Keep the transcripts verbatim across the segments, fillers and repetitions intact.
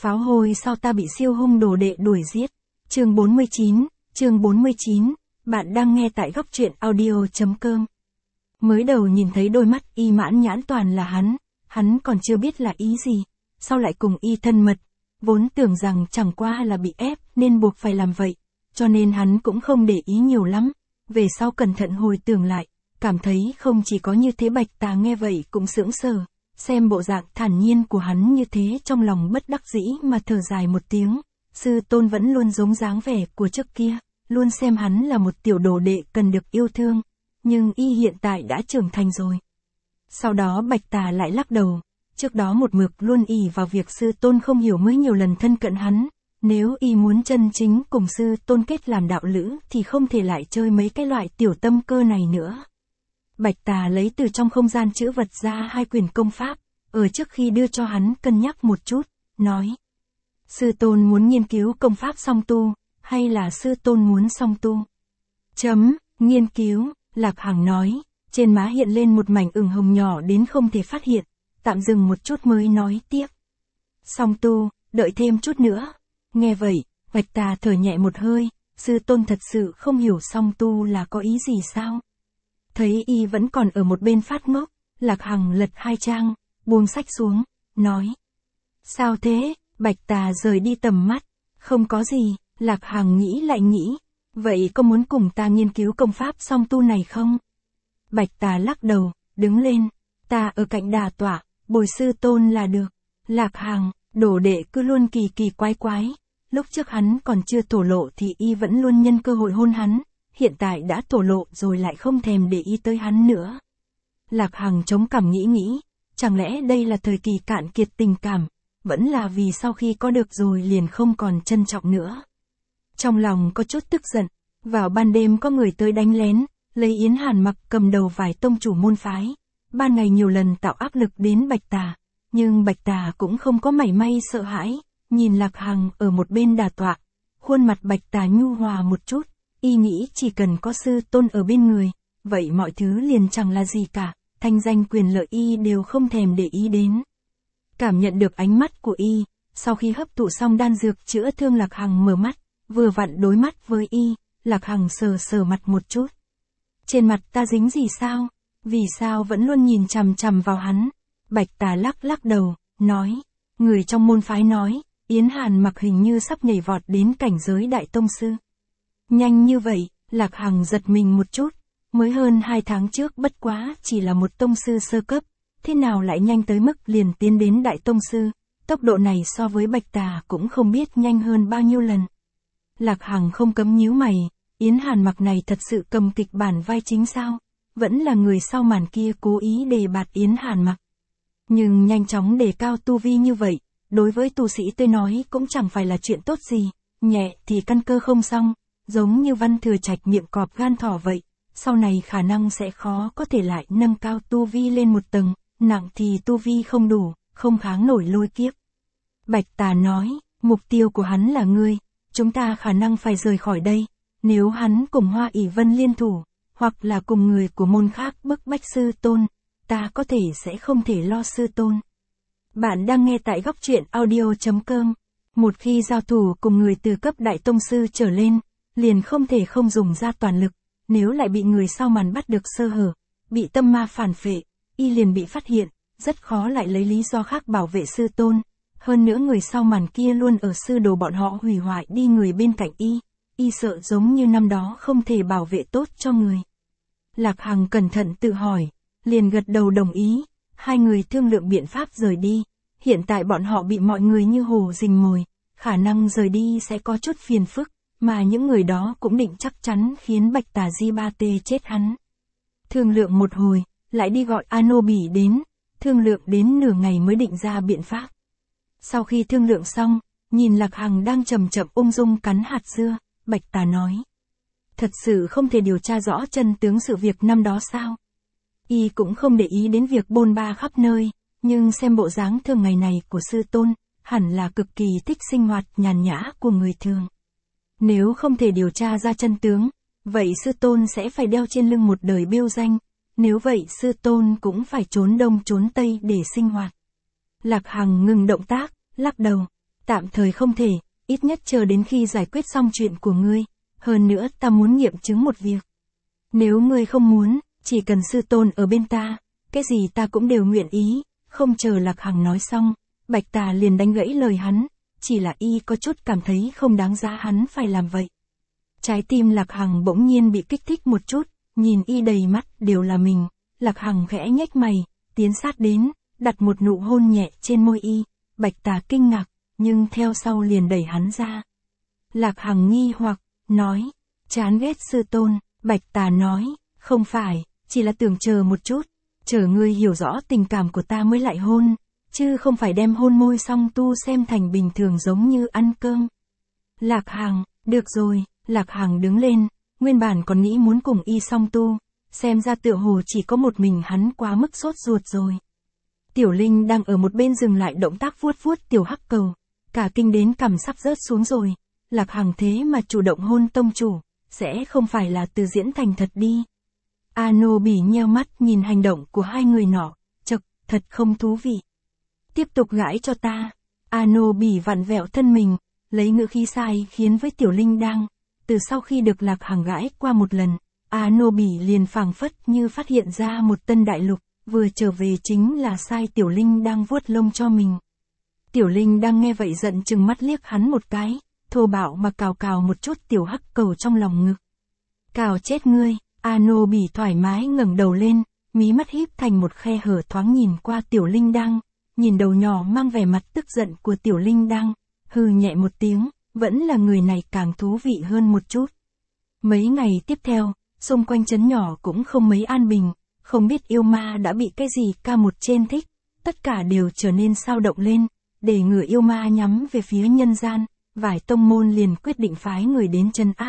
Pháo hôi sao ta bị siêu hung đồ đệ đuổi giết. Chương bốn mươi chín, chương bốn mươi chín, bạn đang nghe tại góc truyện audio.com. Mới đầu nhìn thấy đôi mắt y mãn nhãn toàn là hắn, hắn còn chưa biết là ý gì, sau lại cùng y thân mật, vốn tưởng rằng chẳng qua là bị ép nên buộc phải làm vậy, cho nên hắn cũng không để ý nhiều lắm, về sau cẩn thận hồi tưởng lại, cảm thấy không chỉ có như thế. Bạch Tà nghe vậy cũng sững sờ, xem bộ dạng thản nhiên của hắn như thế trong lòng bất đắc dĩ mà thở dài một tiếng, sư tôn vẫn luôn giống dáng vẻ của trước kia, luôn xem hắn là một tiểu đồ đệ cần được yêu thương, nhưng y hiện tại đã trưởng thành rồi. Sau đó Bạch Tà lại lắc đầu, trước đó một mực luôn ỷ vào việc sư tôn không hiểu mới nhiều lần thân cận hắn, nếu y muốn chân chính cùng sư tôn kết làm đạo lữ thì không thể lại chơi mấy cái loại tiểu tâm cơ này nữa. Bạch Tà lấy từ trong không gian chữ vật ra hai quyển công pháp, ở trước khi đưa cho hắn cân nhắc một chút, nói. Sư tôn muốn nghiên cứu công pháp song tu, hay là sư tôn muốn song tu? Chấm, nghiên cứu, Lạc Hằng nói, trên má hiện lên một mảnh ửng hồng nhỏ đến không thể phát hiện, tạm dừng một chút mới nói tiếp. Song tu, đợi thêm chút nữa. Nghe vậy, Bạch Tà thở nhẹ một hơi, sư tôn thật sự không hiểu song tu là có ý gì sao? Thấy y vẫn còn ở một bên phát ngốc, Lạc Hằng lật hai trang, buông sách xuống, nói. Sao thế? Bạch Tà rời đi tầm mắt. Không có gì, Lạc Hằng nghĩ lại nghĩ. Vậy có muốn cùng ta nghiên cứu công pháp song tu này không? Bạch Tà lắc đầu, đứng lên. Ta ở cạnh đà tọa, bồi sư tôn là được. Lạc Hằng, đồ đệ cứ luôn kỳ kỳ quái quái. Lúc trước hắn còn chưa thổ lộ thì y vẫn luôn nhân cơ hội hôn hắn. Hiện tại đã thổ lộ rồi lại không thèm để ý tới hắn nữa. Lạc Hằng chống cằm nghĩ nghĩ, chẳng lẽ đây là thời kỳ cạn kiệt tình cảm, vẫn là vì sau khi có được rồi liền không còn trân trọng nữa. Trong lòng có chút tức giận, vào ban đêm có người tới đánh lén, lấy Yến Hàn Mặc cầm đầu vài tông chủ môn phái, ban ngày nhiều lần tạo áp lực đến Bạch Tà, nhưng Bạch Tà cũng không có mảy may sợ hãi, nhìn Lạc Hằng ở một bên đà tọa, khuôn mặt Bạch Tà nhu hòa một chút. Y nghĩ chỉ cần có sư tôn ở bên người, vậy mọi thứ liền chẳng là gì cả, thanh danh quyền lợi y đều không thèm để ý đến. Cảm nhận được ánh mắt của y, sau khi hấp thụ xong đan dược chữa thương, Lạc Hằng mở mắt, vừa vặn đối mắt với y, Lạc Hằng sờ sờ mặt một chút. Trên mặt ta dính gì sao? Vì sao vẫn luôn nhìn chằm chằm vào hắn? Bạch Tà lắc lắc đầu, nói, người trong môn phái nói, Yến Hàn Mặc hình như sắp nhảy vọt đến cảnh giới đại tông sư. Nhanh như vậy, Lạc Hằng giật mình một chút, mới hơn hai tháng trước bất quá chỉ là một tông sư sơ cấp, thế nào lại nhanh tới mức liền tiến đến đại tông sư, tốc độ này so với Bạch Tà cũng không biết nhanh hơn bao nhiêu lần. Lạc Hằng không cấm nhíu mày, Yến Hàn Mặc này thật sự cầm kịch bản vai chính sao, vẫn là người sau màn kia cố ý đề bạt Yến Hàn Mặc. Nhưng nhanh chóng đề cao tu vi như vậy, đối với tu sĩ tôi nói cũng chẳng phải là chuyện tốt gì, nhẹ thì căn cơ không xong. Giống như Văn Thừa Trạch miệng cọp gan thỏ vậy, sau này khả năng sẽ khó có thể lại nâng cao tu vi lên một tầng, nặng thì tu vi không đủ, không kháng nổi lôi kiếp. Bạch Tà nói, mục tiêu của hắn là ngươi, chúng ta khả năng phải rời khỏi đây, nếu hắn cùng Hoa ỷ Vân liên thủ, hoặc là cùng người của môn khác bức bách sư tôn, ta có thể sẽ không thể lo sư tôn. Bạn đang nghe tại góc truyện audio.com, một khi giao thủ cùng người từ cấp đại tông sư trở lên, liền không thể không dùng ra toàn lực, nếu lại bị người sau màn bắt được sơ hở, bị tâm ma phản phệ, y liền bị phát hiện, rất khó lại lấy lý do khác bảo vệ sư tôn. Hơn nữa người sau màn kia luôn ở sư đồ bọn họ hủy hoại đi người bên cạnh y, y sợ giống như năm đó không thể bảo vệ tốt cho người. Lạc Hằng cẩn thận tự hỏi, liền gật đầu đồng ý, hai người thương lượng biện pháp rời đi, hiện tại bọn họ bị mọi người như hồ rình mồi, khả năng rời đi sẽ có chút phiền phức. Mà những người đó cũng định chắc chắn khiến Bạch Tà Di Ba Tê chết hắn. Thương lượng một hồi, lại đi gọi Ano Bỉ đến, thương lượng đến nửa ngày mới định ra biện pháp. Sau khi thương lượng xong, nhìn Lạc Hằng đang chậm chậm ung dung cắn hạt dưa, Bạch Tà nói. Thật sự không thể điều tra rõ chân tướng sự việc năm đó sao? Y cũng không để ý đến việc bôn ba khắp nơi, nhưng xem bộ dáng thường ngày này của sư tôn, hẳn là cực kỳ thích sinh hoạt nhàn nhã của người thường. Nếu không thể điều tra ra chân tướng, vậy sư tôn sẽ phải đeo trên lưng một đời bêu danh, nếu vậy sư tôn cũng phải trốn đông trốn tây để sinh hoạt. Lạc Hằng ngừng động tác, lắc đầu, Tạm thời không thể, ít nhất chờ đến khi giải quyết xong chuyện của ngươi. Hơn nữa ta muốn nghiệm chứng một việc. Nếu ngươi không muốn, chỉ cần sư tôn ở bên ta, cái gì ta cũng đều nguyện ý. Không chờ Lạc Hằng nói xong, Bạch Tà liền đánh gãy lời hắn, chỉ là y có chút cảm thấy không đáng giá hắn phải làm vậy. Trái tim Lạc Hằng bỗng nhiên bị kích thích một chút, nhìn y đầy mắt đều là mình, Lạc Hằng khẽ nhếch mày, tiến sát đến, đặt một nụ hôn nhẹ trên môi y. Bạch Tà kinh ngạc, nhưng theo sau liền đẩy hắn ra. Lạc Hằng nghi hoặc, nói, chán ghét sư tôn. Bạch Tà nói, không phải, chỉ là tưởng chờ một chút, chờ ngươi hiểu rõ tình cảm của ta mới lại hôn, chứ không phải đem hôn môi xong tu xem thành bình thường giống như ăn cơm. Lạc Hằng, được rồi. Lạc Hằng đứng lên, nguyên bản còn nghĩ muốn cùng y song tu, xem ra tựa hồ chỉ có một mình hắn quá mức sốt ruột rồi. Tiểu Linh đang ở một bên dừng lại động tác vuốt vuốt tiểu hắc cầu, cả kinh đến cằm sắp rớt xuống rồi. Lạc Hằng thế mà chủ động hôn tông chủ, sẽ không phải là từ diễn thành thật đi. Ano Bỉ nheo mắt nhìn hành động của hai người nọ, chậc, thật không thú vị. Tiếp tục gãi cho ta. Ano Bỉ vặn vẹo thân mình, lấy ngữ khí sai khiến với Tiểu Linh đang. Từ sau khi được Lạc Hằng gãi qua một lần, Ano Bỉ liền phảng phất như phát hiện ra một tân đại lục, vừa trở về chính là sai Tiểu Linh đang vuốt lông cho mình. Tiểu Linh đang nghe vậy giận chừng mắt liếc hắn một cái, thô bạo mà cào cào một chút tiểu hắc cầu trong lòng ngực. Cào chết ngươi. Ano Bỉ thoải mái ngẩng đầu lên, mí mắt híp thành một khe hở thoáng nhìn qua Tiểu Linh đang, nhìn đầu nhỏ mang vẻ mặt tức giận của Tiểu Linh đang, hừ nhẹ một tiếng, vẫn là người này càng thú vị hơn một chút. Mấy ngày tiếp theo, xung quanh trấn nhỏ cũng không mấy an bình, không biết yêu ma đã bị cái gì ca một trên thích, tất cả đều trở nên sao động lên, để ngừa yêu ma nhắm về phía nhân gian, vài tông môn liền quyết định phái người đến trấn áp.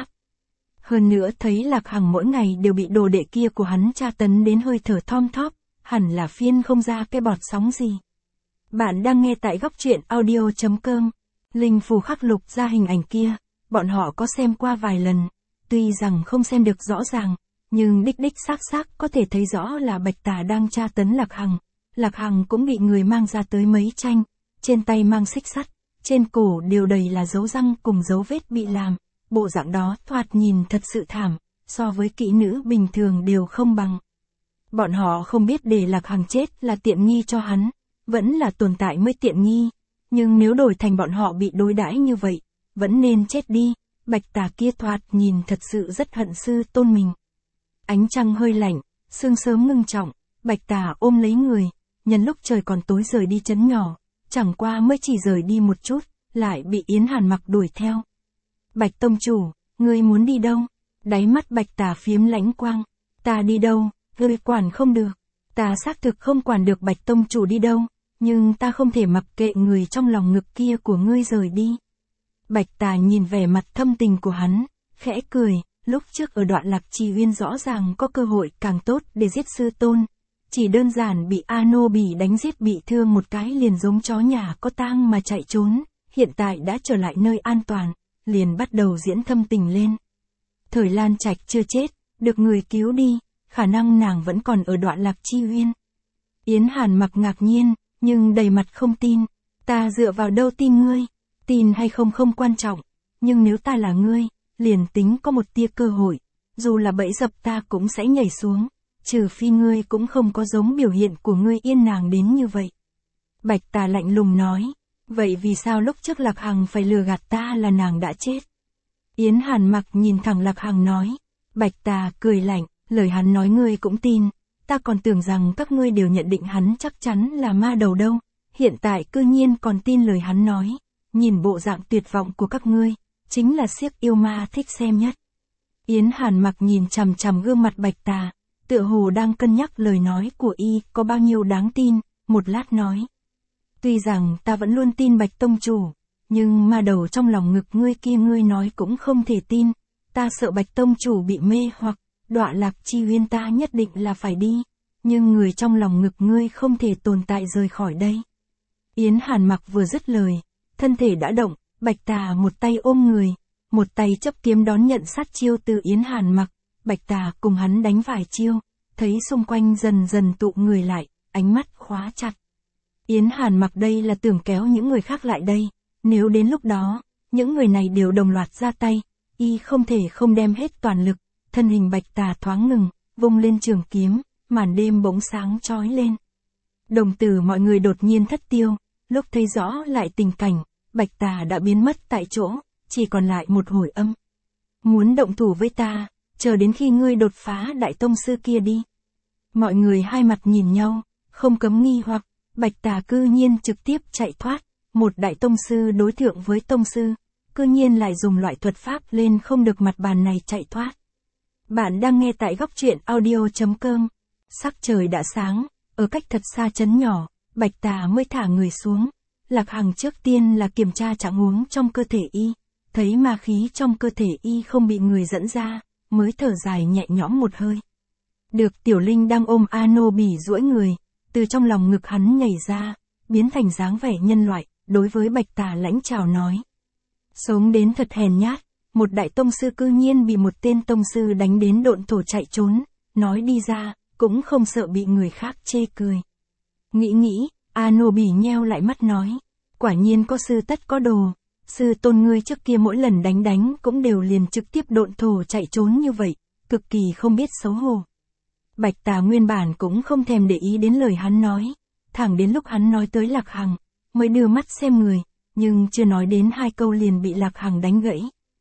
Hơn nữa thấy Lạc Hằng mỗi ngày đều bị đồ đệ kia của hắn tra tấn đến hơi thở thom thóp, hẳn là phiên không ra cái bọt sóng gì. Bạn đang nghe tại góc truyện audio chấm com. Linh phù khắc lục ra hình ảnh kia, bọn họ có xem qua vài lần, tuy rằng không xem được rõ ràng, nhưng đích đích xác xác có thể thấy rõ là Bạch Tà đang tra tấn Lạc Hằng. Lạc Hằng cũng bị người mang ra tới mấy tranh, trên tay mang xích sắt, trên cổ đều đầy là dấu răng cùng dấu vết bị làm, bộ dạng đó thoạt nhìn thật sự thảm, so với kỹ nữ bình thường đều không bằng. Bọn họ không biết để Lạc Hằng chết là tiện nghi cho hắn, vẫn là tồn tại mới tiện nghi. Nhưng nếu đổi thành bọn họ bị đối đãi như vậy, vẫn nên chết đi. Bạch Tà kia thoạt nhìn thật sự rất hận sư tôn mình. Ánh trăng hơi lạnh, sương sớm ngưng trọng, Bạch Tà ôm lấy người, nhân lúc trời còn tối rời đi trấn nhỏ, chẳng qua mới chỉ rời đi một chút, lại bị Yến Hàn Mặc đuổi theo. Bạch tông chủ, ngươi muốn đi đâu? Đáy mắt Bạch Tà phiếm lãnh quang. Ta đi đâu, ngươi quản không được. Ta xác thực không quản được Bạch tông chủ đi đâu. Nhưng ta không thể mặc kệ người trong lòng ngực kia của ngươi rời đi. Bạch Tà nhìn vẻ mặt thâm tình của hắn, khẽ cười, lúc trước ở đoạn Lạc Trì Uyên rõ ràng có cơ hội càng tốt để giết sư tôn. Chỉ đơn giản bị Ano Bỉ đánh giết bị thương một cái liền giống chó nhà có tang mà chạy trốn, hiện tại đã trở lại nơi an toàn, liền bắt đầu diễn thâm tình lên. Thời Lan Trạch chưa chết, được người cứu đi, khả năng nàng vẫn còn ở đoạn Lạc Chi Uyên. Yến Hàn Mặc ngạc nhiên, nhưng đầy mặt không tin. Ta dựa vào đâu tin ngươi? Tin hay không không quan trọng, nhưng nếu ta là ngươi, liền tính có một tia cơ hội, dù là bẫy dập ta cũng sẽ nhảy xuống, trừ phi ngươi cũng không có giống biểu hiện của ngươi yên nàng đến như vậy. Bạch Tà lạnh lùng nói, vậy vì sao lúc trước Lạc Hằng phải lừa gạt ta là nàng đã chết? Yến Hàn Mặc nhìn thẳng Lạc Hằng nói, Bạch Tà cười lạnh, lời hắn nói ngươi cũng tin, ta còn tưởng rằng các ngươi đều nhận định hắn chắc chắn là ma đầu đâu, hiện tại cư nhiên còn tin lời hắn nói, nhìn bộ dạng tuyệt vọng của các ngươi, chính là siếc yêu ma thích xem nhất. Yến Hàn Mặc nhìn chằm chằm gương mặt Bạch Tà, tựa hồ đang cân nhắc lời nói của y có bao nhiêu đáng tin, một lát nói. Tuy rằng ta vẫn luôn tin Bạch tông chủ, nhưng ma đầu trong lòng ngực ngươi kia ngươi nói cũng không thể tin, ta sợ Bạch tông chủ bị mê hoặc, đọa Lạc Chi Uyên ta nhất định là phải đi, nhưng người trong lòng ngực ngươi không thể tồn tại rời khỏi đây. Yến Hàn Mặc vừa dứt lời, thân thể đã động, Bạch Tà một tay ôm người, một tay chấp kiếm đón nhận sát chiêu từ Yến Hàn Mặc, Bạch Tà cùng hắn đánh vài chiêu, thấy xung quanh dần dần tụ người lại, ánh mắt khóa chặt. Yến Hàn Mặc đây là tưởng kéo những người khác lại đây, Nếu đến lúc đó, những người này đều đồng loạt ra tay, y không thể không đem hết toàn lực, thân hình Bạch Tà thoáng ngừng, vung lên trường kiếm, màn đêm bỗng sáng chói lên. Đồng tử mọi người đột nhiên thất tiêu, lúc thấy rõ lại tình cảnh, Bạch Tà đã biến mất tại chỗ, chỉ còn lại một hồi âm. Muốn động thủ với ta, chờ đến khi ngươi đột phá đại tông sư kia đi. Mọi người hai mặt nhìn nhau, không cấm nghi hoặc, Bạch Tà cư nhiên trực tiếp chạy thoát, một đại tông sư đối thượng với tông sư, cư nhiên lại dùng loại thuật pháp lên không được mặt bàn này chạy thoát. Bạn đang nghe tại góc truyện audio chấm com. Sắc trời đã sáng, ở cách thật xa trấn nhỏ, Bạch Tà mới thả người xuống. Lạc Hằng trước tiên là kiểm tra trạng huống trong cơ thể y, thấy ma khí trong cơ thể y không bị người dẫn ra, mới thở dài nhẹ nhõm một hơi. Được Tiểu Linh đang ôm Ano Bỉ duỗi người, từ trong lòng ngực hắn nhảy ra, biến thành dáng vẻ nhân loại, đối với Bạch Tà lãnh chào nói. Sống đến thật hèn nhát, một đại tông sư cư nhiên bị một tên tông sư đánh đến độn thổ chạy trốn, nói đi ra, cũng không sợ bị người khác chê cười. Nghĩ nghĩ, Ano Bỉ nheo lại mắt nói, quả nhiên có sư tất có đồ, sư tôn ngươi trước kia mỗi lần đánh đánh cũng đều liền trực tiếp độn thổ chạy trốn như vậy, cực kỳ không biết xấu hổ. Bạch Tà nguyên bản cũng không thèm để ý đến lời hắn nói, thẳng đến lúc hắn nói tới Lạc Hằng, mới đưa mắt xem người, nhưng chưa nói đến hai câu liền bị Lạc Hằng đánh gãy.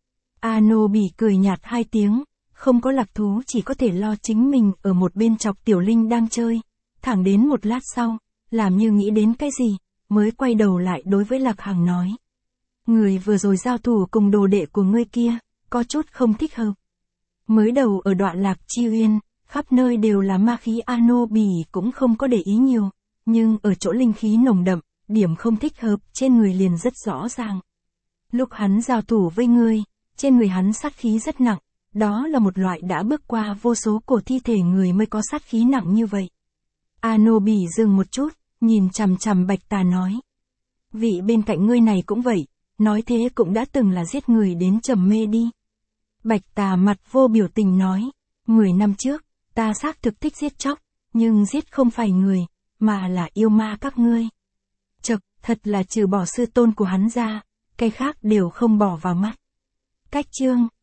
Ano Bỉ cười nhạt hai tiếng, không có lạc thú chỉ có thể lo chính mình ở một bên chọc Tiểu Linh đang chơi, thẳng đến một lát sau, làm như nghĩ đến cái gì, mới quay đầu lại đối với Lạc Hằng nói. Người vừa rồi giao thủ cùng đồ đệ của ngươi kia, có chút không thích hợp. Mới đầu ở đoạn Lạc Chi Uyên, khắp nơi đều là ma khí, Ano Bỉ cũng không có để ý nhiều, nhưng ở chỗ linh khí nồng đậm, điểm không thích hợp trên người liền rất rõ ràng. Lúc hắn giao thủ với ngươi, trên người hắn sát khí rất nặng, đó là một loại đã bước qua vô số cổ thi thể người mới có sát khí nặng như vậy. Ano Bỉ dừng một chút, nhìn chằm chằm Bạch Tà nói. Vị bên cạnh ngươi này cũng vậy, nói thế cũng đã từng là giết người đến trầm mê đi. Bạch Tà mặt vô biểu tình nói, mười năm trước, ta xác thực thích giết chóc, nhưng giết không phải người, mà là yêu ma các ngươi. Chật, thật là trừ bỏ sư tôn của hắn ra, cái khác đều không bỏ vào mắt. Cách chương